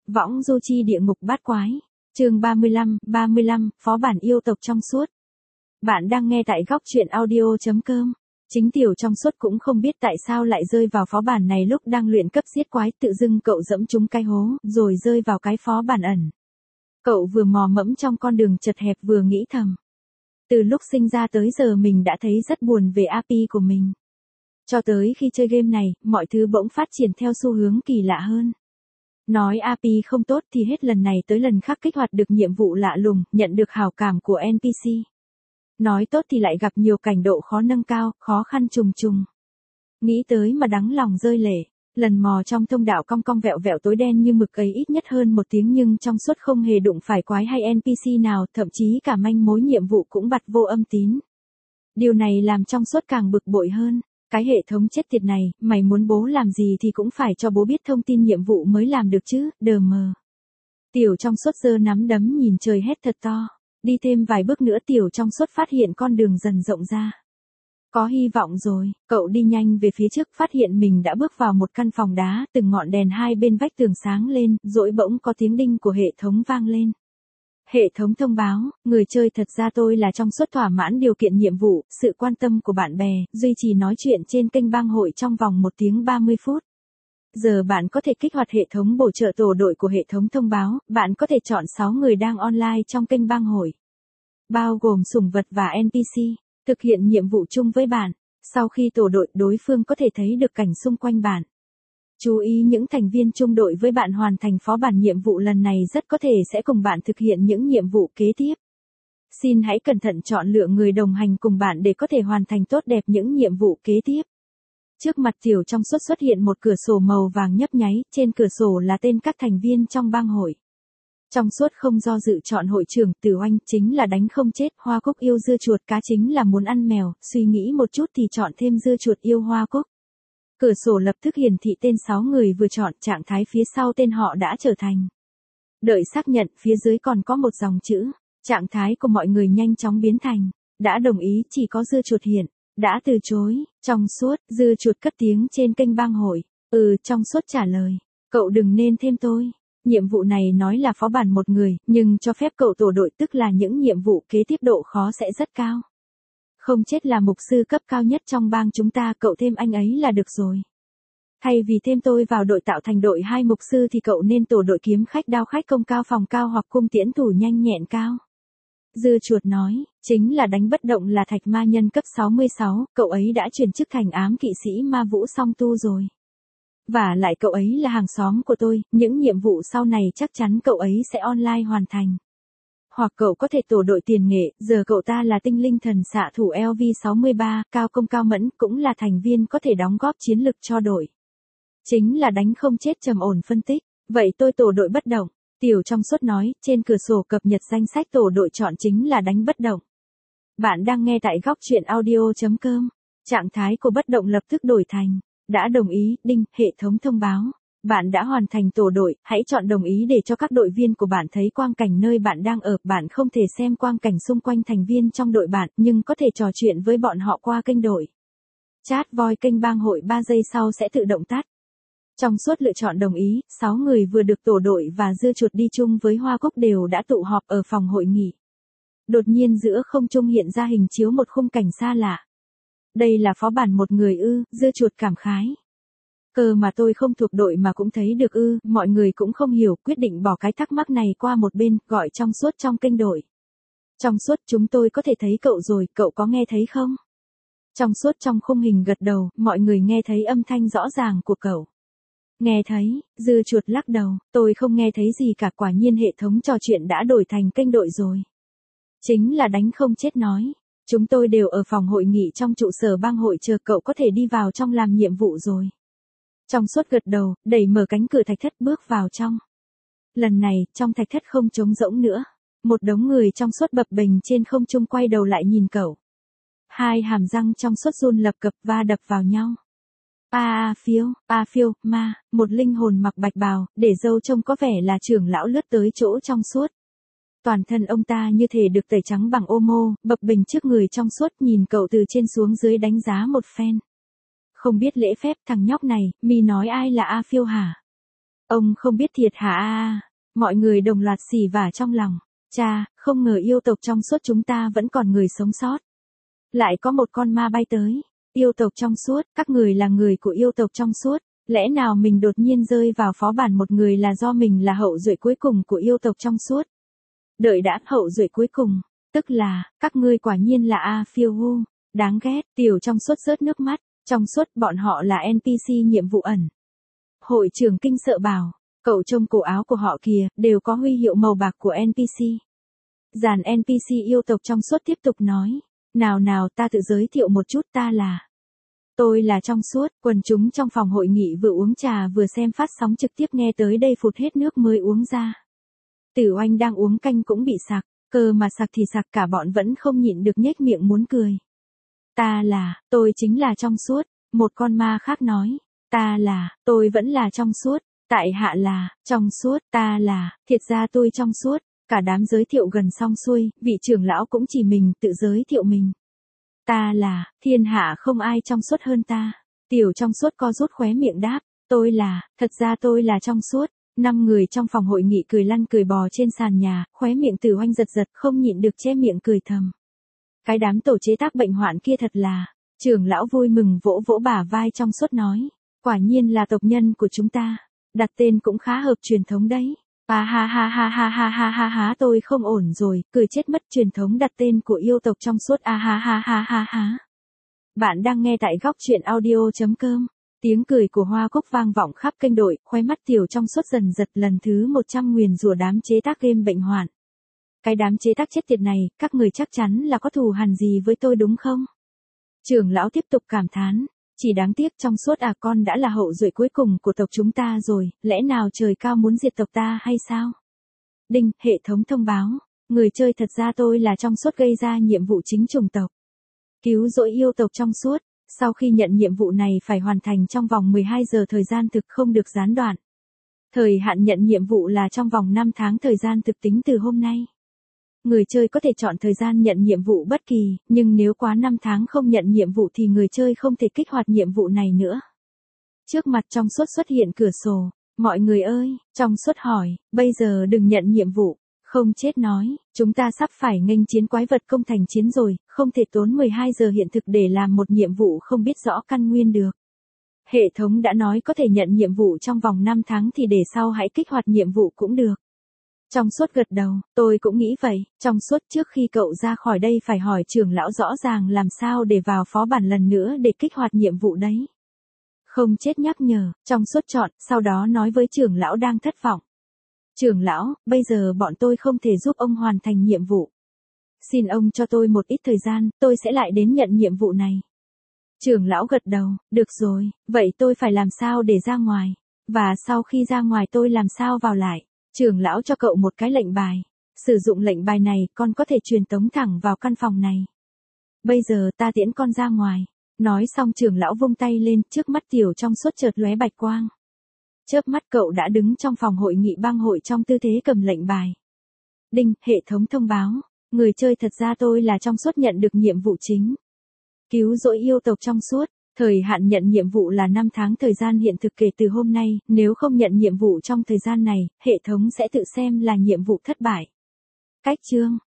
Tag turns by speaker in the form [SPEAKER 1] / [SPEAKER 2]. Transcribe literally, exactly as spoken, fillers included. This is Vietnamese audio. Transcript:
[SPEAKER 1] Võng du chi địa ngục bát quái. Chương ba mươi lăm, ba mươi lăm, phó bản yêu tộc trong suốt. Bạn đang nghe tại góc truyện audio chấm com. Chính Tiểu trong suốt cũng không biết tại sao lại rơi vào phó bản này lúc đang luyện cấp giết quái, tự dưng cậu dẫm trúng cái hố, rồi rơi vào cái phó bản ẩn. Cậu vừa mò mẫm trong con đường chật hẹp vừa nghĩ thầm. Từ lúc sinh ra tới giờ mình đã thấy rất buồn về a pê của mình. Cho tới khi chơi game này, mọi thứ bỗng phát triển theo xu hướng kỳ lạ hơn. Nói a pê không tốt thì hết lần này tới lần khác kích hoạt được nhiệm vụ lạ lùng, nhận được hảo cảm của en pê xê. Nói tốt thì lại gặp nhiều cảnh độ khó nâng cao, khó khăn trùng trùng. Nghĩ tới mà đắng lòng rơi lệ, lần mò trong thông đạo cong cong vẹo vẹo tối đen như mực ấy ít nhất hơn một tiếng nhưng trong suốt không hề đụng phải quái hay en pê xê nào, thậm chí cả manh mối nhiệm vụ cũng bặt vô âm tín. Điều này làm trong suốt càng bực bội hơn. Cái hệ thống chết tiệt này, mày muốn bố làm gì thì cũng phải cho bố biết thông tin nhiệm vụ mới làm được chứ, đờ mờ. Tiểu trong suốt giơ nắm đấm nhìn trời hét thật to. Đi thêm vài bước nữa Tiểu trong suốt phát hiện con đường dần rộng ra. Có hy vọng rồi, cậu đi nhanh về phía trước phát hiện mình đã bước vào một căn phòng đá, từng ngọn đèn hai bên vách tường sáng lên, rồi bỗng có tiếng đinh của hệ thống vang lên. Hệ thống thông báo, người chơi thật ra tôi là trong suốt thỏa mãn điều kiện nhiệm vụ, sự quan tâm của bạn bè, duy trì nói chuyện trên kênh bang hội trong vòng một tiếng ba mươi phút. Giờ bạn có thể kích hoạt hệ thống bổ trợ tổ đội của hệ thống thông báo, bạn có thể chọn sáu người đang online trong kênh bang hội. Bao gồm sủng vật và en pê xê, thực hiện nhiệm vụ chung với bạn. Sau khi tổ đội đối phương có thể thấy được cảnh xung quanh bạn. Chú ý những thành viên chung đội với bạn hoàn thành phó bản nhiệm vụ lần này rất có thể sẽ cùng bạn thực hiện những nhiệm vụ kế tiếp. Xin hãy cẩn thận chọn lựa người đồng hành cùng bạn để có thể hoàn thành tốt đẹp những nhiệm vụ kế tiếp. Trước mặt Tiểu trong suốt xuất hiện một cửa sổ màu vàng nhấp nháy, trên cửa sổ là tên các thành viên trong bang hội. Trong suốt không do dự chọn hội trưởng, Tử Oanh chính là đánh không chết, Hoa Cúc yêu dưa chuột, cá chính là muốn ăn mèo, suy nghĩ một chút thì chọn thêm dưa chuột yêu Hoa Cúc. Cửa sổ lập tức hiển thị tên sáu người vừa chọn, trạng thái phía sau tên họ đã trở thành. Đợi xác nhận, phía dưới còn có một dòng chữ, trạng thái của mọi người nhanh chóng biến thành. Đã đồng ý, chỉ có dưa chuột hiện. Đã từ chối, trong suốt, dưa chuột cất tiếng trên kênh bang hội. Ừ, trong suốt trả lời. Cậu đừng nên thêm tôi. Nhiệm vụ này nói là phó bản một người, nhưng cho phép cậu tổ đội tức là những nhiệm vụ kế tiếp độ khó sẽ rất cao. Không chết là mục sư cấp cao nhất trong bang chúng ta, cậu thêm anh ấy là được rồi. Thay vì thêm tôi vào đội tạo thành đội hai mục sư thì cậu nên tổ đội kiếm khách đao khách công cao phòng cao hoặc cung tiễn thủ nhanh nhẹn cao. Dưa chuột nói, chính là đánh bất động là thạch ma nhân cấp sáu mươi sáu, cậu ấy đã chuyển chức thành ám kỵ sĩ ma vũ song tu rồi. Và lại cậu ấy là hàng xóm của tôi, những nhiệm vụ sau này chắc chắn cậu ấy sẽ online hoàn thành. Hoặc cậu có thể tổ đội tiền nghệ, giờ cậu ta là tinh linh thần xạ thủ L V sáu mươi ba, cao công cao mẫn, cũng là thành viên có thể đóng góp chiến lực cho đội. Chính là đánh không chết trầm ổn phân tích, vậy tôi tổ đội bất động. Tiểu trong suốt nói, trên cửa sổ cập nhật danh sách tổ đội chọn chính là đánh bất động. Bạn đang nghe tại góc truyện audio chấm com. Trạng thái của bất động lập tức đổi thành. Đã đồng ý, đinh, hệ thống thông báo. Bạn đã hoàn thành tổ đội, hãy chọn đồng ý để cho các đội viên của bạn thấy quang cảnh nơi bạn đang ở. Bạn không thể xem quang cảnh xung quanh thành viên trong đội bạn, nhưng có thể trò chuyện với bọn họ qua kênh đội. Chat voice kênh bang hội ba giây sau sẽ tự động tắt. Trong suốt lựa chọn đồng ý, sáu người vừa được tổ đội và dưa chuột đi chung với Hoa Cúc đều đã tụ họp ở phòng hội nghị. Đột nhiên giữa không trung hiện ra hình chiếu một khung cảnh xa lạ. Đây là phó bản một người ư, dưa chuột cảm khái. Cơ mà tôi không thuộc đội mà cũng thấy được ư, mọi người cũng không hiểu, quyết định bỏ cái thắc mắc này qua một bên, gọi trong suốt trong kênh đội. Trong suốt chúng tôi có thể thấy cậu rồi, cậu có nghe thấy không? Trong suốt trong khung hình gật đầu, mọi người nghe thấy âm thanh rõ ràng của cậu. Nghe thấy, dưa chuột lắc đầu, tôi không nghe thấy gì cả, quả nhiên hệ thống trò chuyện đã đổi thành kênh đội rồi. Chính là đánh không chết nói. Chúng tôi đều ở phòng hội nghị trong trụ sở bang hội chờ cậu có thể đi vào trong làm nhiệm vụ rồi. Trong suốt gật đầu, đẩy mở cánh cửa thạch thất bước vào trong. Lần này, trong thạch thất không trống rỗng nữa. Một đống người trong suốt bập bềnh trên không trung quay đầu lại nhìn cậu. Hai hàm răng trong suốt run lập cập va đập vào nhau. A a phiêu, a phiêu, ma, một linh hồn mặc bạch bào, để dâu trông có vẻ là trưởng lão lướt tới chỗ trong suốt. Toàn thân ông ta như thể được tẩy trắng bằng ô mô, bập bềnh trước người trong suốt nhìn cậu từ trên xuống dưới đánh giá một phen. Không biết lễ phép thằng nhóc này, mi nói ai là A phiêu hả? Ông không biết thiệt hả à? Mọi người đồng loạt xì vả trong lòng. Cha, không ngờ yêu tộc trong suốt chúng ta vẫn còn người sống sót. Lại có một con ma bay tới. Yêu tộc trong suốt, các người là người của yêu tộc trong suốt. Lẽ nào mình đột nhiên rơi vào phó bản một người là do mình là hậu duệ cuối cùng của yêu tộc trong suốt? Đợi đã, hậu duệ cuối cùng. Tức là, các ngươi quả nhiên là A Phiêu Hu. Đáng ghét, tiểu trong suốt rớt nước mắt. Trong suốt bọn họ là en pê xê nhiệm vụ ẩn. Hội trưởng kinh sợ bảo. Cậu trông cổ áo của họ kìa, đều có huy hiệu màu bạc của en pê xê. Dàn en pê xê yêu tộc trong suốt tiếp tục nói. Nào nào ta tự giới thiệu một chút, ta là. Tôi là trong suốt, quần chúng trong phòng hội nghị vừa uống trà vừa xem phát sóng trực tiếp nghe tới đây phụt hết nước mới uống ra. Tử Oanh đang uống canh cũng bị sặc, cơ mà sặc thì sặc cả bọn vẫn không nhịn được nhếch miệng muốn cười. Ta là, tôi chính là trong suốt, một con ma khác nói. Ta là, tôi vẫn là trong suốt, tại hạ là, trong suốt, ta là, thiệt ra tôi trong suốt. Cả đám giới thiệu gần xong xuôi, vị trưởng lão cũng chỉ mình tự giới thiệu mình. Ta là, thiên hạ không ai trong suốt hơn ta. Tiểu trong suốt co rút khóe miệng đáp, tôi là, thật ra tôi là trong suốt. Năm người trong phòng hội nghị cười lăn cười bò trên sàn nhà, khóe miệng Tử Oanh giật giật không nhịn được che miệng cười thầm. Cái đám tổ chế tác bệnh hoạn kia thật là, trưởng lão vui mừng vỗ vỗ bả vai trong suốt nói, quả nhiên là tộc nhân của chúng ta, đặt tên cũng khá hợp truyền thống đấy. À ha ha ha ha ha ha ha ha tôi không ổn rồi, cười chết mất, truyền thống đặt tên của yêu tộc trong suốt a ha ha ha ha ha. Bạn đang nghe tại góc truyện audio.com. Tiếng cười của Hoa Cúc vang vọng khắp kênh đội, khóe mắt tiểu trong suốt dần giật lần thứ một trăm nguyền rủa đám chế tác game bệnh hoạn. Cái đám chế tác chết tiệt này, các người chắc chắn là có thù hằn gì với tôi đúng không? Trưởng lão tiếp tục cảm thán. Chỉ đáng tiếc trong suốt à, con đã là hậu duệ cuối cùng của tộc chúng ta rồi, lẽ nào trời cao muốn diệt tộc ta hay sao? Đinh, hệ thống thông báo. Người chơi thật ra tôi là trong suốt gây ra nhiệm vụ chính chủng tộc. Cứu rỗi yêu tộc trong suốt. Sau khi nhận nhiệm vụ này phải hoàn thành trong vòng mười hai giờ thời gian thực không được gián đoạn. Thời hạn nhận nhiệm vụ là trong vòng năm tháng thời gian thực tính từ hôm nay. Người chơi có thể chọn thời gian nhận nhiệm vụ bất kỳ, nhưng nếu quá năm tháng không nhận nhiệm vụ thì người chơi không thể kích hoạt nhiệm vụ này nữa. Trước mặt trong suốt xuất hiện cửa sổ. Mọi người ơi, trong suốt hỏi, bây giờ đừng nhận nhiệm vụ. Không chết nói, chúng ta sắp phải nghênh chiến quái vật công thành chiến rồi, không thể tốn mười hai giờ hiện thực để làm một nhiệm vụ không biết rõ căn nguyên được. Hệ thống đã nói có thể nhận nhiệm vụ trong vòng năm tháng thì để sau hãy kích hoạt nhiệm vụ cũng được. Trong suốt gật đầu, tôi cũng nghĩ vậy, trong suốt trước khi cậu ra khỏi đây phải hỏi trưởng lão rõ ràng làm sao để vào phó bản lần nữa để kích hoạt nhiệm vụ đấy. Không chết nhắc nhở, trong suốt chọn, sau đó nói với trưởng lão đang thất vọng. Trưởng lão, bây giờ bọn tôi không thể giúp ông hoàn thành nhiệm vụ. Xin ông cho tôi một ít thời gian, tôi sẽ lại đến nhận nhiệm vụ này. Trưởng lão gật đầu, được rồi, vậy tôi phải làm sao để ra ngoài? Và sau khi ra ngoài tôi làm sao vào lại? Trưởng lão cho cậu một cái lệnh bài. Sử dụng lệnh bài này, con có thể truyền tống thẳng vào căn phòng này. Bây giờ ta tiễn con ra ngoài. Nói xong trưởng lão vung tay lên, trước mắt tiểu trong suốt chợt lóe bạch quang. Chớp mắt cậu đã đứng trong phòng hội nghị bang hội trong tư thế cầm lệnh bài. Đinh, hệ thống thông báo. Người chơi thật ra tôi là trong suốt nhận được nhiệm vụ chính. Cứu rỗi yêu tộc trong suốt. Thời hạn nhận nhiệm vụ là năm tháng thời gian hiện thực kể từ hôm nay, nếu không nhận nhiệm vụ trong thời gian này, hệ thống sẽ tự xem là nhiệm vụ thất bại. Cách chương.